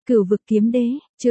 Cửu vực kiếm đế, chương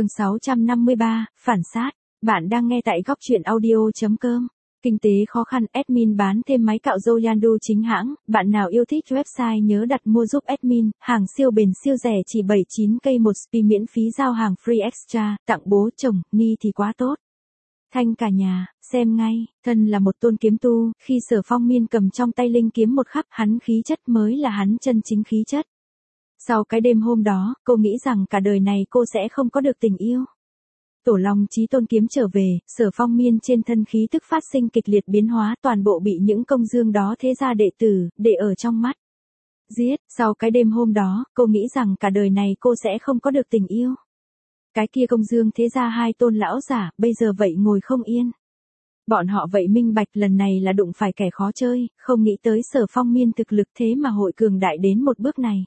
653, phản sát. Bạn đang nghe tại góc truyện audio.com. Kinh tế khó khăn, admin bán thêm máy cạo râu Yandu chính hãng. Bạn nào yêu thích website nhớ đặt mua giúp admin. Hàng siêu bền siêu rẻ chỉ 79k một spi, miễn phí giao hàng free extra. Tặng bố chồng, ni thì quá tốt. Thanh cả nhà, xem ngay. Thân là một tôn kiếm tu, khi Sở Phong Miên cầm trong tay linh kiếm một khắc, hắn khí chất mới là hắn chân chính khí chất. Sau cái đêm hôm đó, cô nghĩ rằng cả đời này cô sẽ không có được tình yêu. Tổ Long Chí Tôn kiếm trở về, Sở Phong Miên trên thân khí tức phát sinh kịch liệt biến hóa, toàn bộ bị những công dương đó thế gia đệ tử, để ở trong mắt. Giết, sau cái đêm hôm đó, cô nghĩ rằng cả đời này cô sẽ không có được tình yêu. Cái kia công dương thế gia hai tôn lão giả, bây giờ vậy ngồi không yên. Bọn họ vậy minh bạch lần này là đụng phải kẻ khó chơi, không nghĩ tới Sở Phong Miên thực lực thế mà hội cường đại đến một bước này.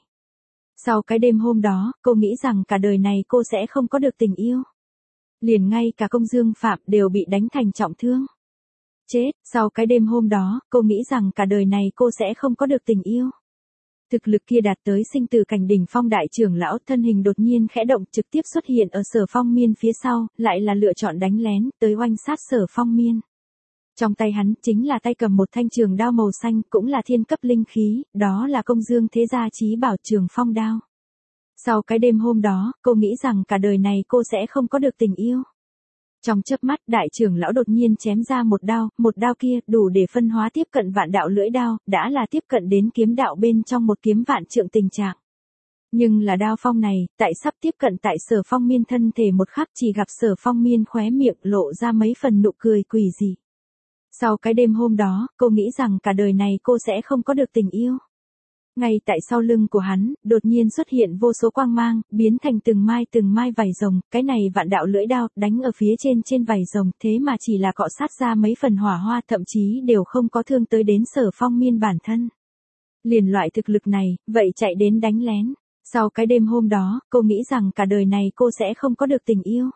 Sau cái đêm hôm đó, cô nghĩ rằng cả đời này cô sẽ không có được tình yêu. Liền ngay cả công dương phạm đều bị đánh thành trọng thương. Chết, sau cái đêm hôm đó, cô nghĩ rằng cả đời này cô sẽ không có được tình yêu. Thực lực kia đạt tới sinh tử cảnh đỉnh phong đại trưởng lão, thân hình đột nhiên khẽ động, trực tiếp xuất hiện ở Sở Phong Miên phía sau, lại là lựa chọn đánh lén, tới oanh sát Sở Phong Miên. Trong tay hắn chính là tay cầm một thanh trường đao màu xanh, cũng là thiên cấp linh khí, đó là công dương thế gia chí bảo Trường Phong đao. Sau cái đêm hôm đó, cô nghĩ rằng cả đời này cô sẽ không có được tình yêu. Trong chớp mắt, đại trưởng lão đột nhiên chém ra một đao kia đủ để phân hóa tiếp cận vạn đạo lưỡi đao, đã là tiếp cận đến kiếm đạo bên trong một kiếm vạn trượng tình trạng. Nhưng là đao phong này, tại sắp tiếp cận tại Sở Phong Miên thân thể một khắc, chỉ gặp Sở Phong Miên khóe miệng lộ ra mấy phần nụ cười quỷ dị. Sau cái đêm hôm đó, cô nghĩ rằng cả đời này cô sẽ không có được tình yêu. Ngay tại sau lưng của hắn, đột nhiên xuất hiện vô số quang mang, biến thành từng mai vảy rồng, cái này vạn đạo lưỡi đao, đánh ở phía trên vảy rồng, thế mà chỉ là cọ sát ra mấy phần hỏa hoa, thậm chí đều không có thương tới đến Sở Phong Miên bản thân. Liền loại thực lực này, vậy chạy đến đánh lén. Sau cái đêm hôm đó, cô nghĩ rằng cả đời này cô sẽ không có được tình yêu.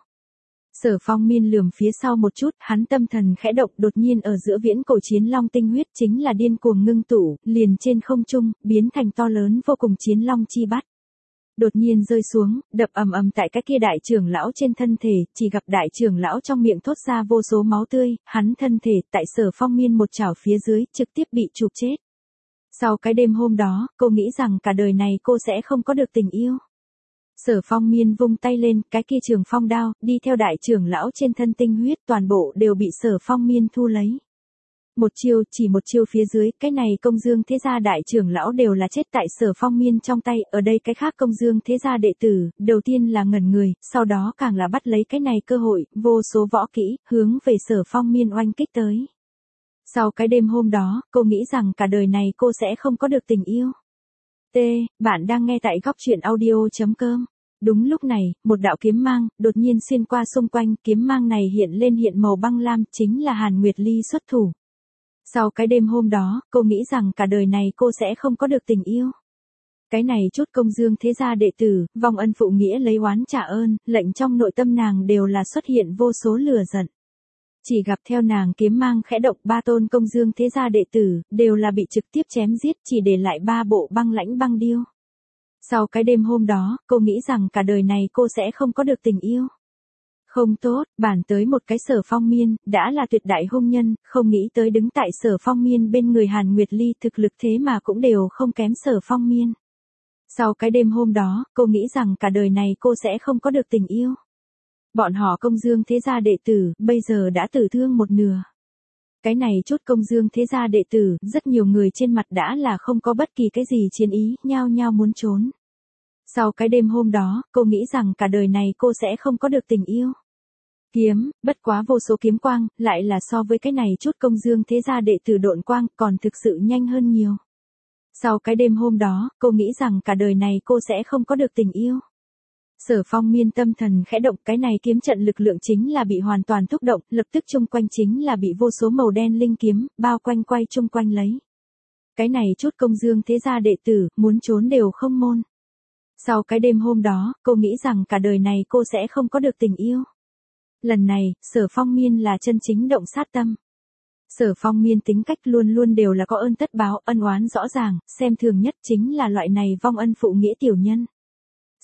Sở Phong Miên lườm phía sau một chút, hắn tâm thần khẽ động, đột nhiên ở giữa viễn cổ chiến long tinh huyết chính là điên cuồng ngưng tụ, liền trên không trung, biến thành to lớn vô cùng chiến long chi bát. Đột nhiên rơi xuống, đập ầm ầm tại cái kia đại trưởng lão trên thân thể, chỉ gặp đại trưởng lão trong miệng thốt ra vô số máu tươi, hắn thân thể tại Sở Phong Miên một chảo phía dưới, trực tiếp bị chụp chết. Sau cái đêm hôm đó, cô nghĩ rằng cả đời này cô sẽ không có được tình yêu. Sở Phong Miên vung tay lên, cái kia Trường Phong đao, đi theo đại trưởng lão trên thân tinh huyết, toàn bộ đều bị Sở Phong Miên thu lấy. Chỉ một chiêu phía dưới, cái này công dương thế gia đại trưởng lão đều là chết tại Sở Phong Miên trong tay, ở đây cái khác công dương thế gia đệ tử, đầu tiên là ngẩn người, sau đó càng là bắt lấy cái này cơ hội, vô số võ kỹ, hướng về Sở Phong Miên oanh kích tới. Sau cái đêm hôm đó, cô nghĩ rằng cả đời này cô sẽ không có được tình yêu. Bạn đang nghe tại góc truyện audio.com. Đúng lúc này, một đạo kiếm mang, đột nhiên xuyên qua xung quanh, kiếm mang này hiện màu băng lam, chính là Hàn Nguyệt Ly xuất thủ. Sau cái đêm hôm đó, cô nghĩ rằng cả đời này cô sẽ không có được tình yêu. Cái này chút công dương thế gia đệ tử, vong ân phụ nghĩa lấy oán trả ơn, lệnh trong nội tâm nàng đều là xuất hiện vô số lửa giận. Chỉ gặp theo nàng kiếm mang khẽ động, ba tôn công dương thế gia đệ tử, đều là bị trực tiếp chém giết, chỉ để lại ba bộ băng lãnh băng điêu. Sau cái đêm hôm đó, cô nghĩ rằng cả đời này cô sẽ không có được tình yêu. Không tốt, bản tới một cái Sở Phong Miên, đã là tuyệt đại hung nhân, không nghĩ tới đứng tại Sở Phong Miên bên người Hàn Nguyệt Ly thực lực thế mà cũng đều không kém Sở Phong Miên. Sau cái đêm hôm đó, cô nghĩ rằng cả đời này cô sẽ không có được tình yêu. Bọn họ công dương thế gia đệ tử, bây giờ đã tử thương một nửa. Cái này chút công dương thế gia đệ tử, rất nhiều người trên mặt đã là không có bất kỳ cái gì chiến ý, nhao nhao muốn trốn. Sau cái đêm hôm đó, cô nghĩ rằng cả đời này cô sẽ không có được tình yêu. Kiếm, bất quá vô số kiếm quang, lại là so với cái này chút công dương thế gia đệ tử độn quang, còn thực sự nhanh hơn nhiều. Sau cái đêm hôm đó, cô nghĩ rằng cả đời này cô sẽ không có được tình yêu. Sở Phong Miên tâm thần khẽ động, cái này kiếm trận lực lượng chính là bị hoàn toàn thúc động, lập tức chung quanh chính là bị vô số màu đen linh kiếm, bao quanh quay chung quanh lấy. Cái này chút công dương thế gia đệ tử, muốn trốn đều không môn. Sau cái đêm hôm đó, cô nghĩ rằng cả đời này cô sẽ không có được tình yêu. Lần này, Sở Phong Miên là chân chính động sát tâm. Sở Phong Miên tính cách luôn luôn đều là có ơn tất báo, ân oán rõ ràng, xem thường nhất chính là loại này vong ân phụ nghĩa tiểu nhân.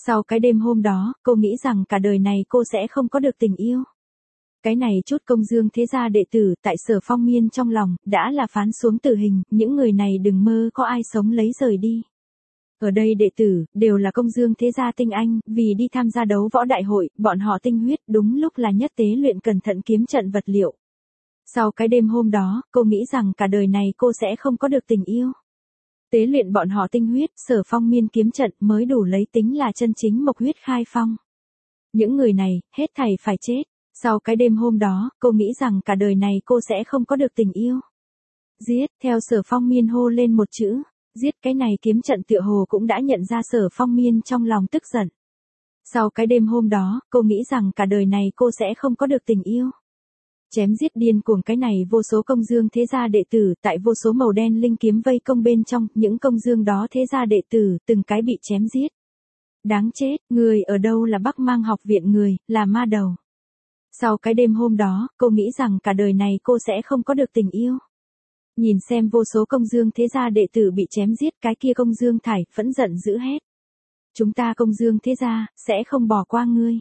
Sau cái đêm hôm đó, cô nghĩ rằng cả đời này cô sẽ không có được tình yêu. Cái này chút công dương thế gia đệ tử tại Sở Phong Miên trong lòng, đã là phán xuống tử hình, những người này đừng mơ có ai sống lấy rời đi. Ở đây đệ tử, đều là công dương thế gia tinh anh, vì đi tham gia đấu võ đại hội, bọn họ tinh huyết đúng lúc là nhất tế luyện cẩn thận kiếm trận vật liệu. Sau cái đêm hôm đó, cô nghĩ rằng cả đời này cô sẽ không có được tình yêu. Tế luyện bọn họ tinh huyết, Sở Phong Miên kiếm trận mới đủ lấy tính là chân chính mộc huyết khai phong. Những người này, hết thảy phải chết. Sau cái đêm hôm đó, cô nghĩ rằng cả đời này cô sẽ không có được tình yêu. Giết, theo Sở Phong Miên hô lên một chữ. Giết, cái này kiếm trận tựa hồ cũng đã nhận ra Sở Phong Miên trong lòng tức giận. Sau cái đêm hôm đó, cô nghĩ rằng cả đời này cô sẽ không có được tình yêu. Chém giết điên cuồng, cái này vô số công dương thế gia đệ tử tại vô số màu đen linh kiếm vây công bên trong, những công dương đó thế gia đệ tử từng cái bị chém giết. Đáng chết, người ở đâu là Bắc Mang học viện người, là ma đầu. Sau cái đêm hôm đó, cô nghĩ rằng cả đời này cô sẽ không có được tình yêu. Nhìn xem vô số công dương thế gia đệ tử bị chém giết, cái kia công dương thải phẫn giận dữ hét. Chúng ta công dương thế gia, sẽ không bỏ qua ngươi.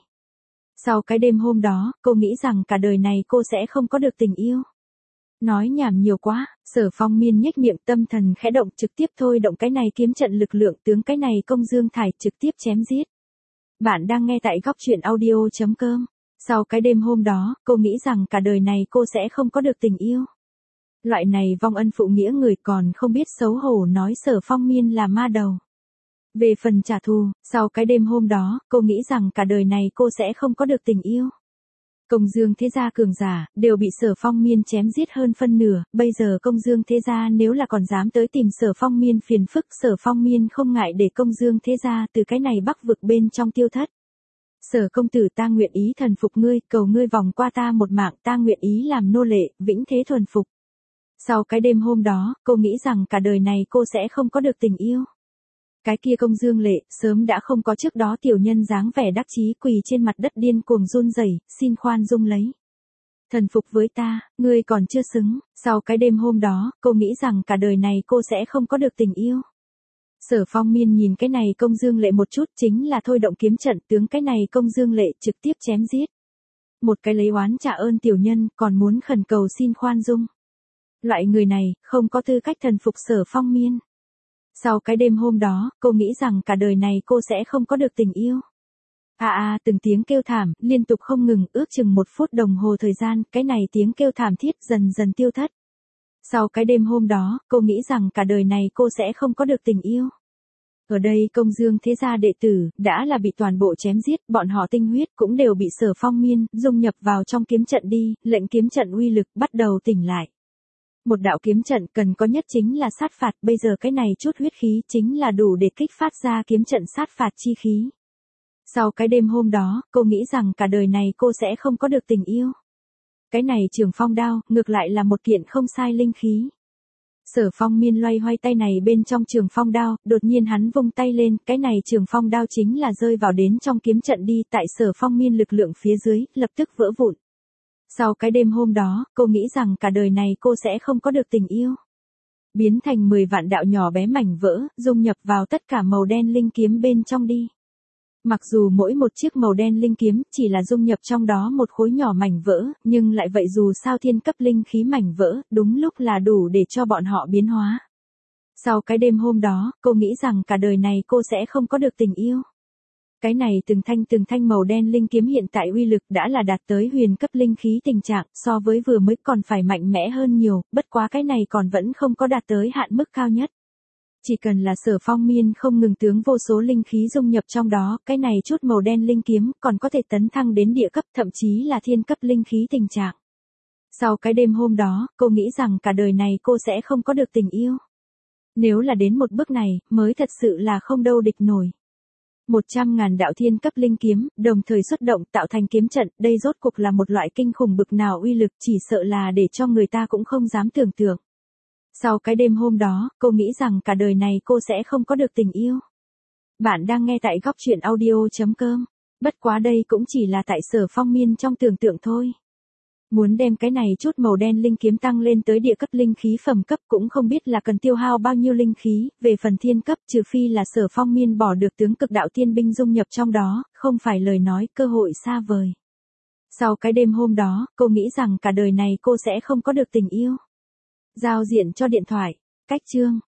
Sau cái đêm hôm đó, cô nghĩ rằng cả đời này cô sẽ không có được tình yêu. Nói nhảm nhiều quá, Sở Phong Miên nhếch miệng, tâm thần khẽ động, trực tiếp thôi động cái này kiếm trận lực lượng tướng cái này công dương thải trực tiếp chém giết. Bạn đang nghe tại góc truyện audio.com. Sau cái đêm hôm đó, cô nghĩ rằng cả đời này cô sẽ không có được tình yêu. Loại này vong ân phụ nghĩa người còn không biết xấu hổ nói Sở Phong Miên là ma đầu. Về phần trả thù, sau cái đêm hôm đó, cô nghĩ rằng cả đời này cô sẽ không có được tình yêu. Công dương thế gia cường giả, đều bị Sở Phong Miên chém giết hơn phân nửa, bây giờ công dương thế gia nếu là còn dám tới tìm Sở Phong Miên phiền phức, Sở Phong Miên không ngại để công dương thế gia từ cái này bắc vực bên trong tiêu thất. Sở công tử, ta nguyện ý thần phục ngươi, cầu ngươi vòng qua ta một mạng, ta nguyện ý làm nô lệ, vĩnh thế thuần phục. Sau cái đêm hôm đó, cô nghĩ rằng cả đời này cô sẽ không có được tình yêu. Cái kia công dương lệ, sớm đã không có trước đó tiểu nhân dáng vẻ đắc chí, quỳ trên mặt đất điên cuồng run rẩy, xin khoan dung lấy. Thần phục với ta, ngươi còn chưa xứng. Sau cái đêm hôm đó, cô nghĩ rằng cả đời này cô sẽ không có được tình yêu. Sở Phong Miên nhìn cái này công dương lệ một chút, chính là thôi động kiếm trận tướng cái này công dương lệ trực tiếp chém giết. Một cái lấy oán trả ơn tiểu nhân, còn muốn khẩn cầu xin khoan dung. Loại người này, không có tư cách thần phục Sở Phong Miên. Sau cái đêm hôm đó, cô nghĩ rằng cả đời này cô sẽ không có được tình yêu. Từng tiếng kêu thảm, liên tục không ngừng, ước chừng 1 phút đồng hồ thời gian, cái này tiếng kêu thảm thiết dần dần tiêu thất. Sau cái đêm hôm đó, cô nghĩ rằng cả đời này cô sẽ không có được tình yêu. Ở đây công dương thế gia đệ tử, đã là bị toàn bộ chém giết, bọn họ tinh huyết cũng đều bị Sở Phong Miên, dung nhập vào trong kiếm trận đi, lệnh kiếm trận uy lực bắt đầu tỉnh lại. Một đạo kiếm trận cần có nhất chính là sát phạt, bây giờ cái này chút huyết khí chính là đủ để kích phát ra kiếm trận sát phạt chi khí. Sau cái đêm hôm đó, cô nghĩ rằng cả đời này cô sẽ không có được tình yêu. Cái này Trường Phong đao, ngược lại là một kiện không sai linh khí. Sở Phong Miên loay hoay tay này bên trong Trường Phong đao, đột nhiên hắn vung tay lên, cái này Trường Phong đao chính là rơi vào đến trong kiếm trận đi, tại Sở Phong Miên lực lượng phía dưới, lập tức vỡ vụn. Sau cái đêm hôm đó, cô nghĩ rằng cả đời này cô sẽ không có được tình yêu. Biến thành 10 vạn đạo nhỏ bé mảnh vỡ, dung nhập vào tất cả màu đen linh kiếm bên trong đi. Mặc dù mỗi một chiếc màu đen linh kiếm chỉ là dung nhập trong đó một khối nhỏ mảnh vỡ, nhưng lại vậy dù sao thiên cấp linh khí mảnh vỡ, đúng lúc là đủ để cho bọn họ biến hóa. Sau cái đêm hôm đó, cô nghĩ rằng cả đời này cô sẽ không có được tình yêu. Cái này từng thanh màu đen linh kiếm hiện tại uy lực đã là đạt tới huyền cấp linh khí tình trạng, so với vừa mới còn phải mạnh mẽ hơn nhiều, bất quá cái này còn vẫn không có đạt tới hạn mức cao nhất. Chỉ cần là Sở Phong Miên không ngừng tướng vô số linh khí dung nhập trong đó, cái này chút màu đen linh kiếm còn có thể tấn thăng đến địa cấp, thậm chí là thiên cấp linh khí tình trạng. Sau cái đêm hôm đó, cô nghĩ rằng cả đời này cô sẽ không có được tình yêu. Nếu là đến một bước này, mới thật sự là không đâu địch nổi. 100.000 đạo thiên cấp linh kiếm, đồng thời xuất động tạo thành kiếm trận, đây rốt cuộc là một loại kinh khủng bực nào uy lực, chỉ sợ là để cho người ta cũng không dám tưởng tượng. Sau cái đêm hôm đó, cô nghĩ rằng cả đời này cô sẽ không có được tình yêu. Bạn đang nghe tại góc truyện audio.com. Bất quá đây cũng chỉ là tại Sở Phong Miên trong tưởng tượng thôi. Muốn đem cái này chút màu đen linh kiếm tăng lên tới địa cấp linh khí phẩm cấp cũng không biết là cần tiêu hao bao nhiêu linh khí, về phần thiên cấp trừ phi là Sở Phong Miên bỏ được tướng cực đạo tiên binh dung nhập trong đó, không phải lời nói cơ hội xa vời. Sau cái đêm hôm đó, cô nghĩ rằng cả đời này cô sẽ không có được tình yêu. Giao diện cho điện thoại, cách chương.